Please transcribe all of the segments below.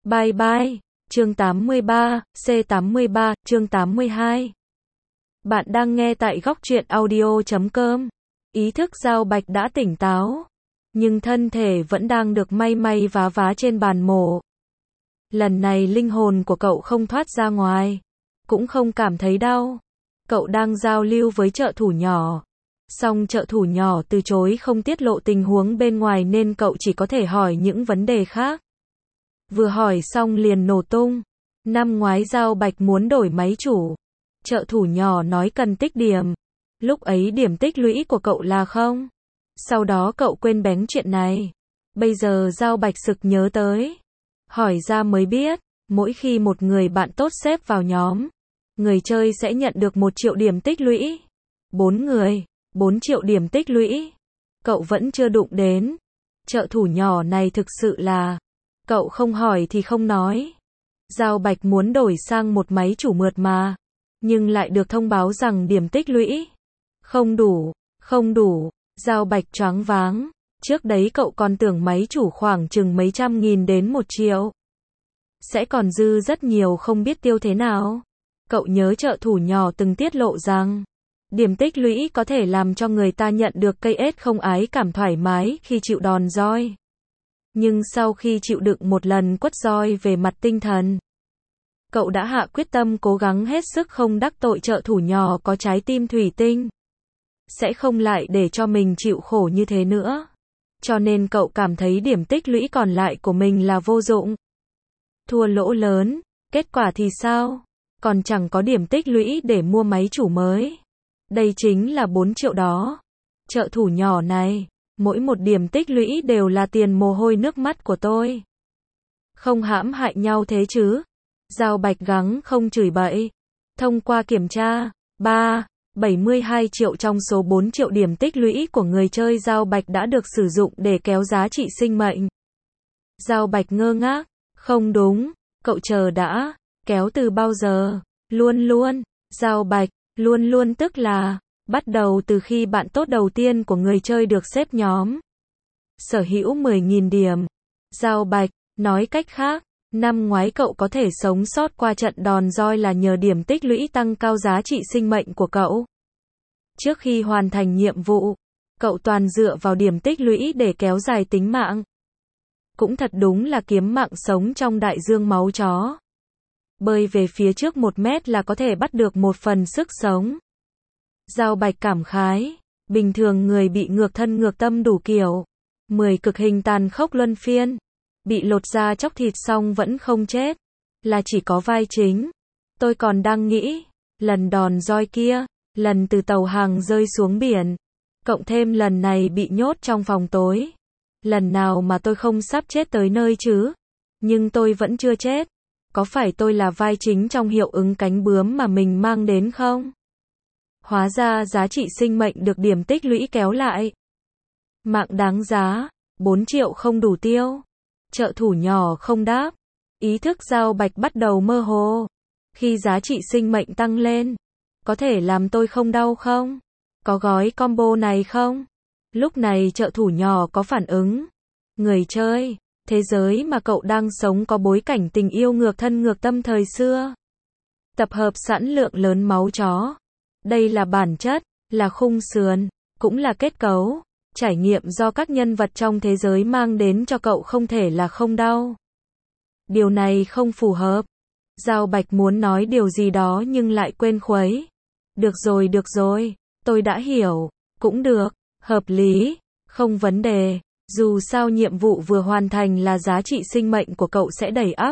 Bye bye. Chương 83, C83, chương 82. Bạn đang nghe tại góc truyện audio.com. Ý thức Giao Bạch đã tỉnh táo, nhưng thân thể vẫn đang được may may vá vá trên bàn mổ. Lần này linh hồn của cậu không thoát ra ngoài, cũng không cảm thấy đau. Cậu đang giao lưu với trợ thủ nhỏ. Song trợ thủ nhỏ từ chối không tiết lộ tình huống bên ngoài nên cậu chỉ có thể hỏi những vấn đề khác. Vừa hỏi xong liền nổ tung. Năm ngoái Giao Bạch muốn đổi máy chủ. Trợ thủ nhỏ nói cần tích điểm. Lúc ấy điểm tích lũy của cậu là 0. Sau đó cậu quên bén chuyện này. Bây giờ Giao Bạch sực nhớ tới. Hỏi ra mới biết, mỗi khi một người bạn tốt xếp vào nhóm, người chơi sẽ nhận được 1 triệu điểm tích lũy. 4 người, 4 triệu điểm tích lũy. Cậu vẫn chưa đụng đến. Trợ thủ nhỏ này thực sự là, cậu không hỏi thì không nói. Giao Bạch muốn đổi sang một máy chủ mượt mà, nhưng lại được thông báo rằng điểm tích lũy không đủ, không đủ. Giao Bạch choáng váng. Trước đấy cậu còn tưởng máy chủ khoảng chừng mấy trăm nghìn đến 1 triệu. Sẽ còn dư rất nhiều không biết tiêu thế nào. Cậu nhớ trợ thủ nhỏ từng tiết lộ rằng, điểm tích lũy có thể làm cho người ta nhận được cây ết không ái cảm thoải mái khi chịu đòn roi. Nhưng sau khi chịu đựng một lần quất roi về mặt tinh thần, cậu đã hạ quyết tâm cố gắng hết sức không đắc tội trợ thủ nhỏ có trái tim thủy tinh. Sẽ không lại để cho mình chịu khổ như thế nữa. Cho nên cậu cảm thấy điểm tích lũy còn lại của mình là vô dụng. Thua lỗ lớn, kết quả thì sao? Còn chẳng có điểm tích lũy để mua máy chủ mới. Đây chính là 4 triệu đó. Trợ thủ nhỏ này, mỗi một điểm tích lũy đều là tiền mồ hôi nước mắt của tôi. Không hãm hại nhau thế chứ? Giao Bạch gắng không chửi bậy. Thông qua kiểm tra, 72 triệu trong số 4 triệu điểm tích lũy của người chơi Giao Bạch đã được sử dụng để kéo giá trị sinh mệnh. Giao Bạch ngơ ngác. Không đúng, cậu chờ đã, kéo từ bao giờ? Luôn luôn. Giao Bạch, luôn luôn tức là, bắt đầu từ khi bạn tốt đầu tiên của người chơi được xếp nhóm. Sở hữu 10.000 điểm. Giao Bạch, nói cách khác, năm ngoái cậu có thể sống sót qua trận đòn roi là nhờ điểm tích lũy tăng cao giá trị sinh mệnh của cậu. Trước khi hoàn thành nhiệm vụ, cậu toàn dựa vào điểm tích lũy để kéo dài tính mạng. Cũng thật đúng là kiếm mạng sống trong đại dương máu chó. Bơi về phía trước 1 mét là có thể bắt được 1 phần sức sống. Giao Bạch cảm khái. Bình thường người bị ngược thân ngược tâm đủ kiểu. 10 cực hình tàn khốc luân phiên. Bị lột da chóc thịt xong vẫn không chết. Là chỉ có vai chính. Tôi còn đang nghĩ, lần đòn roi kia, lần từ tàu hàng rơi xuống biển, cộng thêm lần này bị nhốt trong phòng tối. Lần nào mà tôi không sắp chết tới nơi chứ? Nhưng tôi vẫn chưa chết. Có phải tôi là vai chính trong hiệu ứng cánh bướm mà mình mang đến không? Hóa ra giá trị sinh mệnh được điểm tích lũy kéo lại. Mạng đáng giá, 4 triệu không đủ tiêu. Trợ thủ nhỏ không đáp. Ý thức Giao Bạch bắt đầu mơ hồ. Khi giá trị sinh mệnh tăng lên, có thể làm tôi không đau không? Có gói combo này không? Lúc này trợ thủ nhỏ có phản ứng. Người chơi, thế giới mà cậu đang sống có bối cảnh tình yêu ngược thân ngược tâm thời xưa. Tập hợp sẵn lượng lớn máu chó. Đây là bản chất, là khung sườn, cũng là kết cấu. Trải nghiệm do các nhân vật trong thế giới mang đến cho cậu không thể là không đau. Điều này không phù hợp. Giao Bạch muốn nói điều gì đó nhưng lại quên khuấy. Được rồi, tôi đã hiểu. Cũng được, hợp lý, không vấn đề. Dù sao nhiệm vụ vừa hoàn thành là giá trị sinh mệnh của cậu sẽ đầy ắp.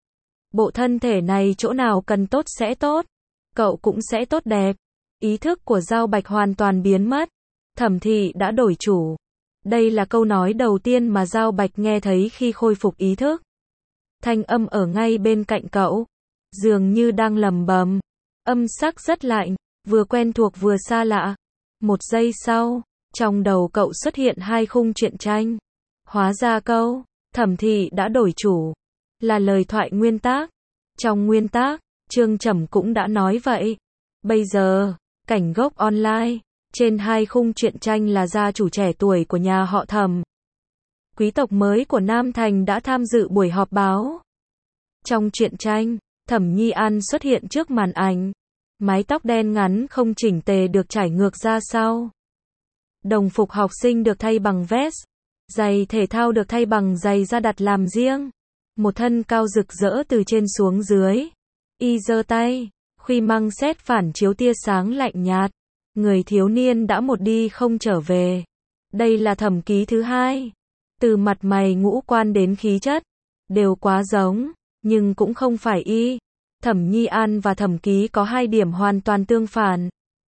Bộ thân thể này chỗ nào cần tốt sẽ tốt. Cậu cũng sẽ tốt đẹp. Ý thức của Giao Bạch hoàn toàn biến mất. Thẩm thị đã đổi chủ. Đây là câu nói đầu tiên mà Giao Bạch nghe thấy khi khôi phục ý thức. Thanh âm ở ngay bên cạnh cậu, dường như đang lẩm bẩm. Âm sắc rất lạnh, vừa quen thuộc vừa xa lạ. 1 giây sau, trong đầu cậu xuất hiện 2 khung truyện tranh. Hóa ra câu, thẩm thị đã đổi chủ, là lời thoại nguyên tác. Trong nguyên tác, Trương Trầm cũng đã nói vậy. Bây giờ, cảnh gốc online, trên 2 khung truyện tranh là gia chủ trẻ tuổi của nhà họ Thẩm. Quý tộc mới của Nam Thành đã tham dự buổi họp báo. Trong truyện tranh, Thẩm Nhi An xuất hiện trước màn ảnh. Mái tóc đen ngắn không chỉnh tề được trải ngược ra sau. Đồng phục học sinh được thay bằng vest. Giày thể thao được thay bằng giày da đặt làm riêng. Một thân cao rực rỡ từ trên xuống dưới. Y giơ tay, khuy măng sét phản chiếu tia sáng lạnh nhạt. Người thiếu niên đã một đi không trở về. Đây là Thẩm Ký thứ hai. Từ mặt mày ngũ quan đến khí chất, đều quá giống, nhưng cũng không phải y. Thẩm Nhi An và Thẩm Ký có hai điểm hoàn toàn tương phản.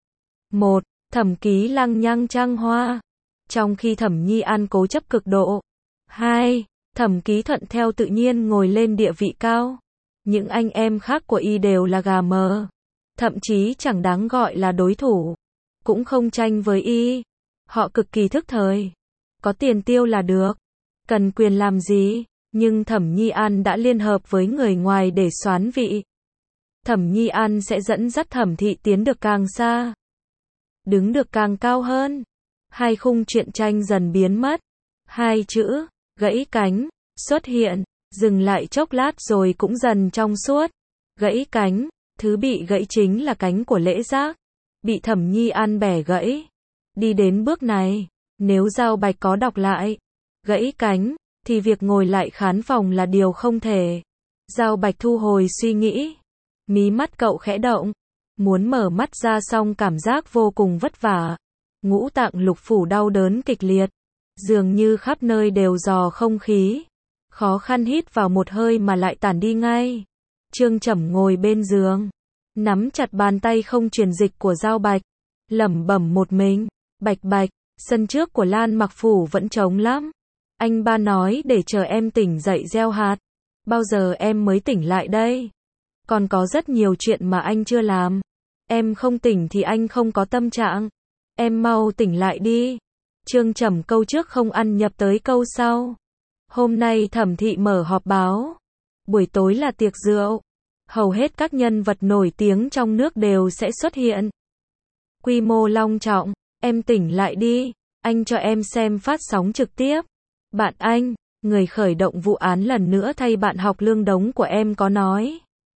1. Thẩm Ký lăng nhăng trăng hoa, trong khi Thẩm Nhi An cố chấp cực độ. 2. Thẩm Ký thuận theo tự nhiên ngồi lên địa vị cao. Những anh em khác của y đều là gà mờ, thậm chí chẳng đáng gọi là đối thủ, cũng không tranh với y. Họ cực kỳ thức thời, có tiền tiêu là được, cần quyền làm gì, nhưng Thẩm Nhi An đã liên hợp với người ngoài để soán vị. Thẩm Nhi An sẽ dẫn dắt Thẩm thị tiến được càng xa, đứng được càng cao hơn. Hai khung truyện tranh dần biến mất. Hai chữ, gãy cánh, xuất hiện, dừng lại chốc lát rồi cũng dần trong suốt. Gãy cánh, thứ bị gãy chính là cánh của Lễ Giác, bị Thẩm Nhi An bẻ gãy. Đi đến bước này, nếu Giao Bạch có đọc lại gãy cánh, thì việc ngồi lại khán phòng là điều không thể. Giao Bạch thu hồi suy nghĩ, mí mắt cậu khẽ động, muốn mở mắt ra xong cảm giác vô cùng vất vả. Ngũ tạng lục phủ đau đớn kịch liệt, dường như khắp nơi đều dò không khí. Khó khăn hít vào một hơi mà lại tản đi ngay. Trương Trầm ngồi bên giường, nắm chặt bàn tay không truyền dịch của Giao Bạch, lẩm bẩm một mình, Bạch Bạch, sân trước của Lan Mặc Phủ vẫn trống lắm. Anh ba nói để chờ em tỉnh dậy gieo hạt. Bao giờ em mới tỉnh lại đây? Còn có rất nhiều chuyện mà anh chưa làm. Em không tỉnh thì anh không có tâm trạng. Em mau tỉnh lại đi. Trương Trầm câu trước không ăn nhập tới câu sau. Hôm nay Thẩm thị mở họp báo. Buổi tối là tiệc rượu. Hầu hết các nhân vật nổi tiếng trong nước đều sẽ xuất hiện. Quy mô long trọng. Em tỉnh lại đi. Anh cho em xem phát sóng trực tiếp. Bạn anh, người khởi động vụ án lần nữa thay bạn học Lương Đống của em có nói.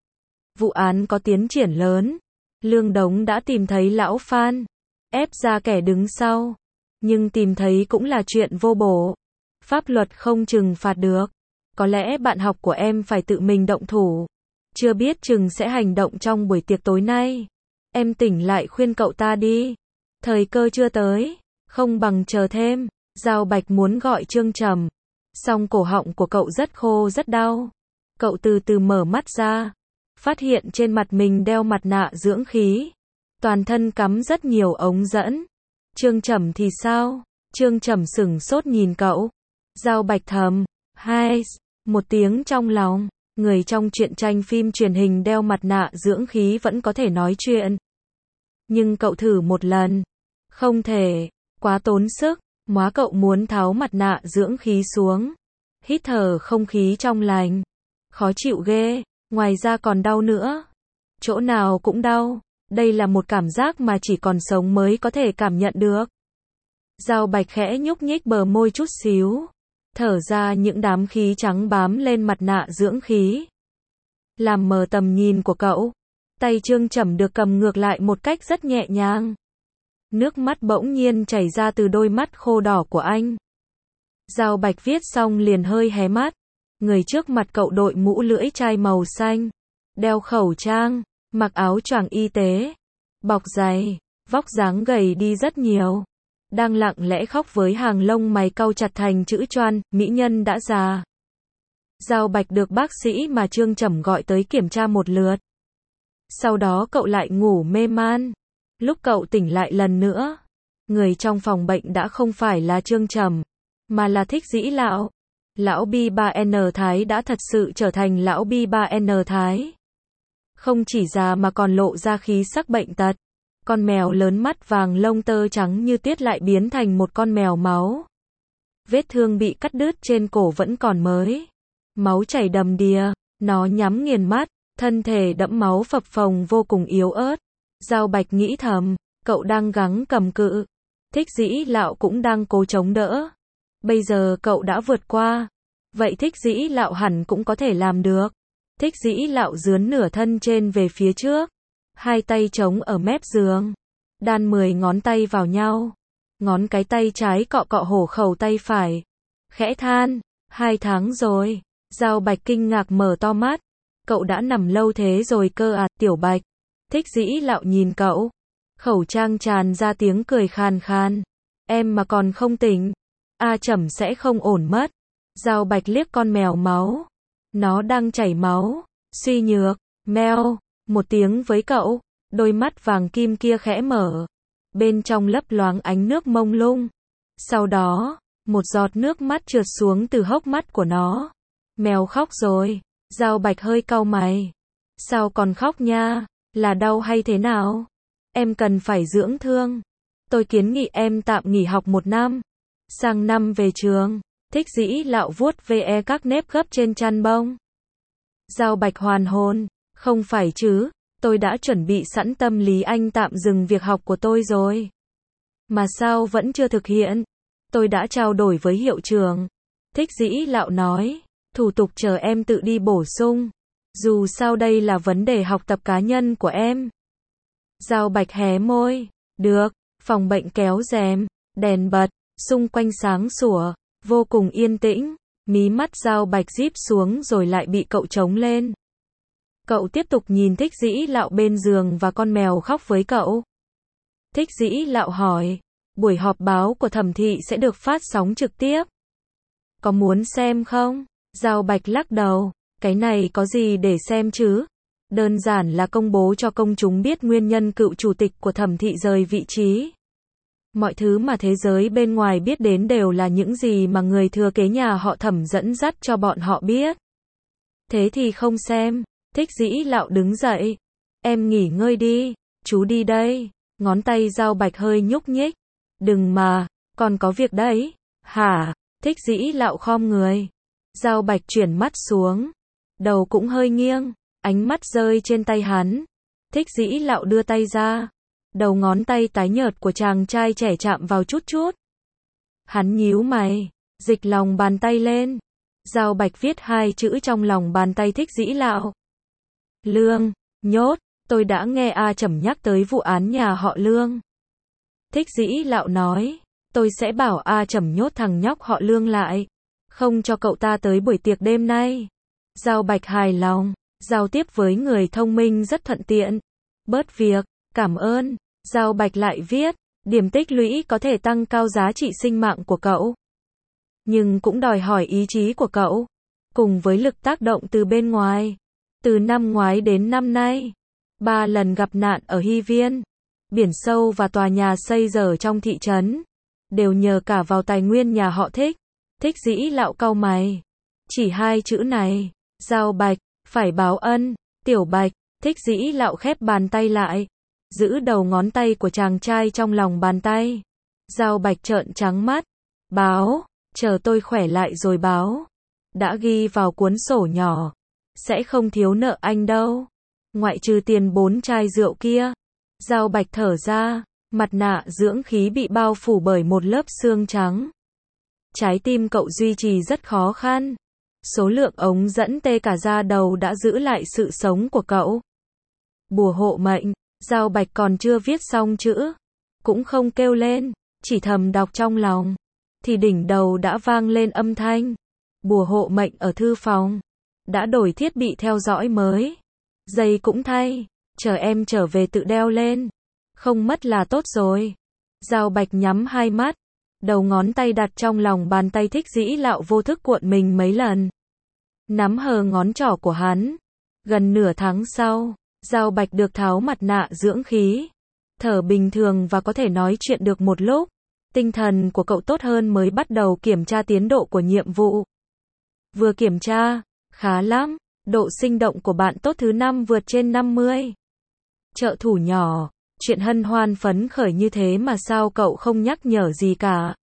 Vụ án có tiến triển lớn. Lương Đống đã tìm thấy lão Phan, ép ra kẻ đứng sau. Nhưng tìm thấy cũng là chuyện vô bổ. Pháp luật không trừng phạt được. Có lẽ bạn học của em phải tự mình động thủ. Chưa biết chừng sẽ hành động trong buổi tiệc tối nay. Em tỉnh lại khuyên cậu ta đi. Thời cơ chưa tới, không bằng chờ thêm. Giao Bạch muốn gọi Trương Trầm, song cổ họng của cậu rất khô rất đau. Cậu từ từ mở mắt ra, phát hiện trên mặt mình đeo mặt nạ dưỡng khí, toàn thân cắm rất nhiều ống dẫn. Trương Trầm thì sao? Trương Trầm sửng sốt nhìn cậu. Giao Bạch thầm, hai, một tiếng trong lòng. Người trong truyện tranh phim truyền hình đeo mặt nạ dưỡng khí vẫn có thể nói chuyện. Nhưng cậu thử một lần, không thể, quá tốn sức. Móa cậu muốn tháo mặt nạ dưỡng khí xuống, hít thở không khí trong lành. Khó chịu ghê, ngoài ra còn đau nữa. Chỗ nào cũng đau. Đây là một cảm giác mà chỉ còn sống mới có thể cảm nhận được. Giao Bạch khẽ nhúc nhích bờ môi chút xíu, thở ra những đám khí trắng bám lên mặt nạ dưỡng khí, làm mờ tầm nhìn của cậu. Tay Trương Trầm được cầm ngược lại một cách rất nhẹ nhàng. Nước mắt bỗng nhiên chảy ra từ đôi mắt khô đỏ của anh. Giao Bạch viết xong liền hơi hé mắt. Người trước mặt cậu đội mũ lưỡi chai màu xanh, đeo khẩu trang, mặc áo choàng y tế, bọc giày, vóc dáng gầy đi rất nhiều. Đang lặng lẽ khóc với hàng lông mày cau chặt thành chữ choan, mỹ nhân đã già. Giao Bạch được bác sĩ mà Trương Trầm gọi tới kiểm tra một lượt. Sau đó cậu lại ngủ mê man. Lúc cậu tỉnh lại lần nữa, người trong phòng bệnh đã không phải là Trương Trầm, mà là Thích Dĩ Lão. Lão Bi3N Thái đã thật sự trở thành lão Bi3N Thái. Không chỉ già mà còn lộ ra khí sắc bệnh tật. Con mèo lớn mắt vàng lông tơ trắng như tuyết lại biến thành một con mèo máu. Vết thương bị cắt đứt trên cổ vẫn còn mới. Máu chảy đầm đìa, nó nhắm nghiền mắt, thân thể đẫm máu phập phồng vô cùng yếu ớt. Giao Bạch nghĩ thầm, cậu đang gắng cầm cự. Thích Dĩ Lão cũng đang cố chống đỡ. Bây giờ cậu đã vượt qua. Vậy Thích Dĩ Lão hẳn cũng có thể làm được. Thích Dĩ Lạo dướn nửa thân trên về phía trước, hai tay chống ở mép giường, đan 10 ngón tay vào nhau, ngón cái tay trái cọ cọ hổ khẩu tay phải, khẽ than, 2 tháng rồi. Giao Bạch kinh ngạc mở to mắt, cậu đã nằm lâu thế rồi cơ à, Tiểu Bạch. Thích Dĩ Lạo nhìn cậu, khẩu trang tràn ra tiếng cười khàn khàn, em mà còn không tỉnh, A Trầm sẽ không ổn mất. Giao Bạch liếc con mèo máu, nó đang chảy máu, suy nhược, meo, một tiếng với cậu, đôi mắt vàng kim kia khẽ mở, bên trong lấp loáng ánh nước mông lung. Sau đó, một giọt nước mắt trượt xuống từ hốc mắt của nó. Mèo khóc rồi. Giao Bạch hơi cau mày. Sao còn khóc nha? Là đau hay thế nào? Em cần phải dưỡng thương. Tôi kiến nghị em tạm nghỉ học 1 năm. Sang năm về trường. Thích Dĩ Lạo vuốt ve các nếp gấp trên chăn bông. Giao Bạch hoàn hồn. Không phải chứ, tôi đã chuẩn bị sẵn tâm lý anh tạm dừng việc học của tôi rồi. Mà sao vẫn chưa thực hiện? Tôi đã trao đổi với hiệu trưởng. Thích Dĩ Lạo nói, thủ tục chờ em tự đi bổ sung. Dù sao đây là vấn đề học tập cá nhân của em. Giao Bạch hé môi. Được. Phòng bệnh kéo rèm, đèn bật, xung quanh sáng sủa, vô cùng yên tĩnh. Mí mắt Giao Bạch díp xuống rồi lại bị cậu trống lên. Cậu tiếp tục nhìn Thích Dĩ Lạo bên giường và con mèo khóc với cậu. Thích Dĩ Lạo hỏi, buổi họp báo của Thẩm thị sẽ được phát sóng trực tiếp. Có muốn xem không? Giao Bạch lắc đầu, cái này có gì để xem chứ? Đơn giản là công bố cho công chúng biết nguyên nhân cựu chủ tịch của Thẩm thị rời vị trí. Mọi thứ mà thế giới bên ngoài biết đến đều là những gì mà người thừa kế nhà họ Thẩm dẫn dắt cho bọn họ biết. Thế thì không xem. Thích Dĩ Lạo đứng dậy. Em nghỉ ngơi đi, chú đi đây. Ngón tay Giao Bạch hơi nhúc nhích. Đừng mà, còn có việc đấy. Hả? Thích Dĩ Lạo khom người. Giao Bạch chuyển mắt xuống. Đầu cũng hơi nghiêng, ánh mắt rơi trên tay hắn. Thích Dĩ Lạo đưa tay ra. Đầu ngón tay tái nhợt của chàng trai trẻ chạm vào chút chút. Hắn nhíu mày, dịch lòng bàn tay lên. Giao Bạch viết 2 chữ trong lòng bàn tay Thích Dĩ Lạo. Lương, nhốt, tôi đã nghe A Trầm nhắc tới vụ án nhà họ Lương. Thích Dĩ Lạo nói, tôi sẽ bảo A Trầm nhốt thằng nhóc họ Lương lại, không cho cậu ta tới buổi tiệc đêm nay. Giao Bạch hài lòng, giao tiếp với người thông minh rất thuận tiện. Bớt việc, cảm ơn. Giao Bạch lại viết, điểm tích lũy có thể tăng cao giá trị sinh mạng của cậu, nhưng cũng đòi hỏi ý chí của cậu, cùng với lực tác động từ bên ngoài. Từ năm ngoái đến năm nay, 3 lần gặp nạn ở Hy Viên, biển sâu và tòa nhà xây dở trong thị trấn, đều nhờ cả vào tài nguyên nhà họ Thích. Thích Dĩ Lạo cau mày. Chỉ 2 chữ này, Giao Bạch, phải báo ân. Tiểu Bạch. Thích Dĩ Lạo khép bàn tay lại, giữ đầu ngón tay của chàng trai trong lòng bàn tay. Giao Bạch trợn trắng mắt. Báo, chờ tôi khỏe lại rồi báo. Đã ghi vào cuốn sổ nhỏ. Sẽ không thiếu nợ anh đâu. Ngoại trừ tiền 4 chai rượu kia. Giao Bạch thở ra, mặt nạ dưỡng khí bị bao phủ bởi một lớp xương trắng. Trái tim cậu duy trì rất khó khăn. Số lượng ống dẫn tê cả da đầu đã giữ lại sự sống của cậu. Bùa hộ mệnh. Giao Bạch còn chưa viết xong chữ, cũng không kêu lên, chỉ thầm đọc trong lòng. Thì đỉnh đầu đã vang lên âm thanh. Bùa hộ mệnh ở thư phòng. Đã đổi thiết bị theo dõi mới. Giày cũng thay. Chờ em trở về tự đeo lên. Không mất là tốt rồi. Giao Bạch nhắm 2 mắt. Đầu ngón tay đặt trong lòng bàn tay Thích Dĩ Lạo vô thức cuộn mình mấy lần. Nắm hờ ngón trỏ của hắn. Gần nửa tháng sau, Giao Bạch được tháo mặt nạ dưỡng khí. Thở bình thường và có thể nói chuyện được một lúc. Tinh thần của cậu tốt hơn mới bắt đầu kiểm tra tiến độ của nhiệm vụ. Vừa kiểm tra, khá lắm. Độ sinh động của bạn tốt thứ 5 vượt trên 50. Trợ thủ nhỏ, chuyện hân hoan phấn khởi như thế mà sao cậu không nhắc nhở gì cả.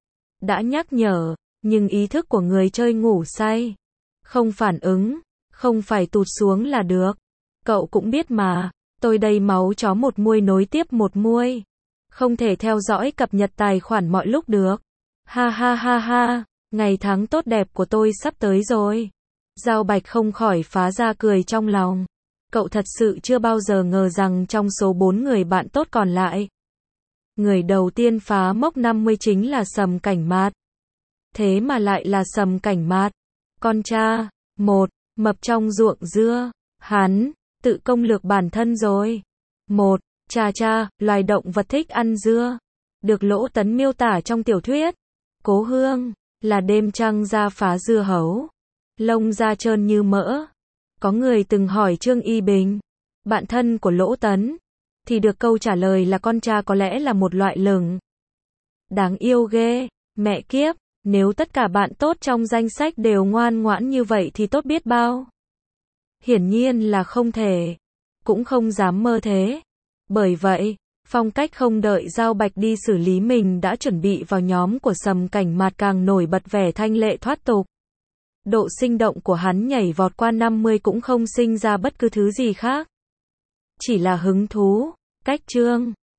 Đã nhắc nhở, nhưng ý thức của người chơi ngủ say. Không phản ứng, không phải tụt xuống là được. Cậu cũng biết mà, tôi đây máu chó một muôi nối tiếp một muôi. Không thể theo dõi cập nhật tài khoản mọi lúc được. Ha ha ha ha, ngày tháng tốt đẹp của tôi sắp tới rồi. Giao Bạch không khỏi phá ra cười trong lòng. Cậu thật sự chưa bao giờ ngờ rằng trong số 4 người bạn tốt còn lại, người đầu tiên phá mốc 50 chính là Sầm Cảnh Mạt. Thế mà lại là Sầm Cảnh Mạt, con cha, một, mập trong ruộng dưa. Hắn, tự công lược bản thân rồi. Một, cha, loài động vật thích ăn dưa. Được Lỗ Tấn miêu tả trong tiểu thuyết Cố Hương, là đêm trăng ra phá dưa hấu. Lông da trơn như mỡ. Có người từng hỏi Trương Y Bình, bạn thân của Lỗ Tấn, thì được câu trả lời là con cha có lẽ là một loại lửng. Đáng yêu ghê, mẹ kiếp, nếu tất cả bạn tốt trong danh sách đều ngoan ngoãn như vậy thì tốt biết bao. Hiển nhiên là không thể, cũng không dám mơ thế. Bởi vậy, phong cách không đợi Giao Bạch đi xử lý mình đã chuẩn bị vào nhóm của Sầm Cảnh Mạt càng nổi bật vẻ thanh lệ thoát tục. Độ sinh động của hắn nhảy vọt qua 50 cũng không sinh ra bất cứ thứ gì khác. Chỉ là hứng thú, cách chương.